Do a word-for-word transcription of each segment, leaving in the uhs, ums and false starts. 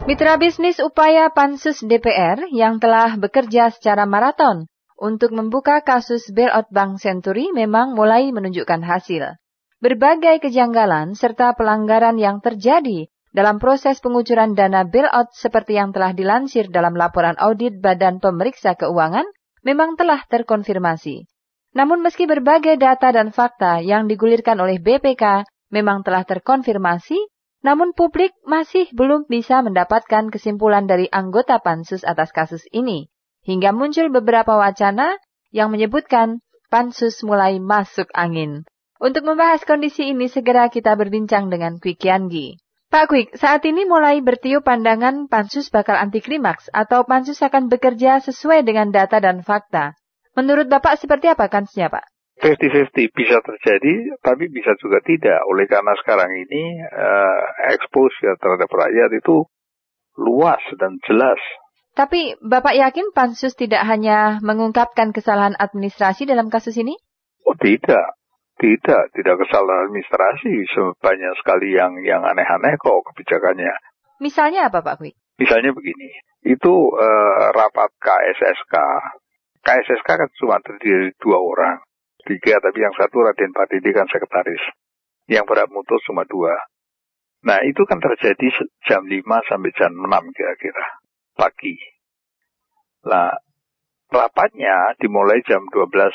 Mitra bisnis upaya Pansus D P R yang telah bekerja secara maraton untuk membuka kasus bailout Bank Senturi memang mulai menunjukkan hasil. Berbagai kejanggalan serta pelanggaran yang terjadi dalam proses pengucuran dana bailout seperti yang telah dilansir dalam laporan audit Badan Pemeriksa Keuangan memang telah terkonfirmasi. Namun meski berbagai data dan fakta yang digulirkan oleh B P K memang telah terkonfirmasi, namun publik masih belum bisa mendapatkan kesimpulan dari anggota Pansus atas kasus ini. Hingga muncul beberapa wacana yang menyebutkan Pansus mulai masuk angin. Untuk membahas kondisi ini, segera kita berbincang dengan Kwik Kiangi. Pak Kwik, saat ini mulai bertiup pandangan Pansus bakal anti klimaks atau Pansus akan bekerja sesuai dengan data dan fakta. Menurut Bapak seperti apa kansnya, Pak? lima puluh lima puluh bisa terjadi, tapi bisa juga tidak. Oleh karena sekarang ini uh, exposure terhadap rakyat itu luas dan jelas. Tapi Bapak yakin Pansus tidak hanya mengungkapkan kesalahan administrasi dalam kasus ini? Oh tidak, tidak, tidak kesalahan administrasi. Banyak sekali yang yang aneh-aneh kok kebijakannya. Misalnya apa Pak Kwik? Misalnya begini, itu uh, rapat K S S K. K S S K kan cuma terdiri dari dua orang. Tiga, tapi yang satu Raden Patidi kan sekretaris. Yang berhak mutus cuma dua. Nah, itu kan terjadi jam lima sampai jam enam kira-kira pagi. Nah, rapatnya dimulai jam dua belas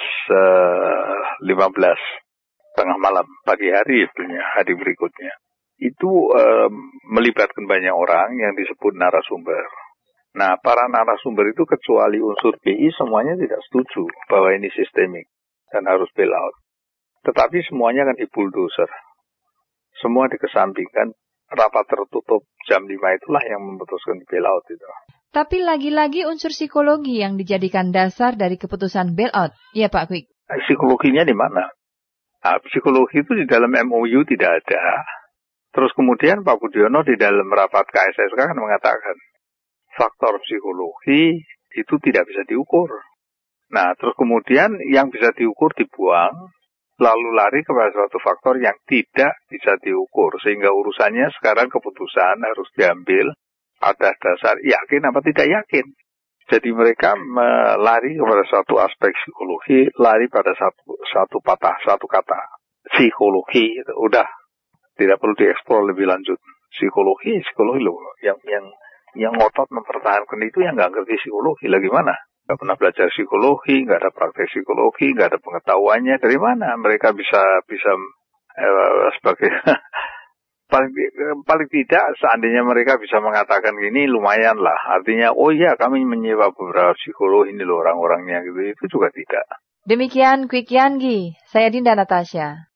lima belas tengah malam, pagi hari sebenarnya, hari berikutnya. Itu um, melibatkan banyak orang yang disebut narasumber. Nah, para narasumber itu kecuali unsur B I semuanya tidak setuju bahwa ini sistemik dan harus bailout. Tetapi semuanya kan di-bulldozer. Semua dikesampingkan, rapat tertutup jam lima itulah yang memutuskan bailout itu. Tapi lagi-lagi unsur psikologi yang dijadikan dasar dari keputusan bailout. Iya Pak Kwik. Psikologinya di mana? Nah, psikologi itu di dalam M O U tidak ada. Terus kemudian Pak Budiono di dalam rapat K S S K kan mengatakan, faktor psikologi itu tidak bisa diukur. Nah, terus kemudian yang bisa diukur dibuang, lalu lari kepada suatu faktor yang tidak bisa diukur. Sehingga urusannya sekarang keputusan harus diambil atas dasar yakin apa tidak yakin. Jadi mereka melari kepada suatu aspek psikologi, lari pada satu, satu patah, satu kata. Psikologi, itu udah. Tidak perlu dieksplor lebih lanjut. Psikologi, psikologi loh. Yang, yang, yang ngotot mempertahankan itu yang nggak ngerti psikologi. Lagi mana? Nggak pernah belajar psikologi, nggak ada praktek psikologi, nggak ada pengetahuannya. Dari mana mereka bisa bisa eh, sebagai paling paling tidak seandainya mereka bisa mengatakan gini lumayan lah. Artinya oh iya kami menyewa beberapa psikolog ini loh orang-orangnya gitu. Itu juga tidak. Demikian Kwik Kiangi, saya Dinda Natasha.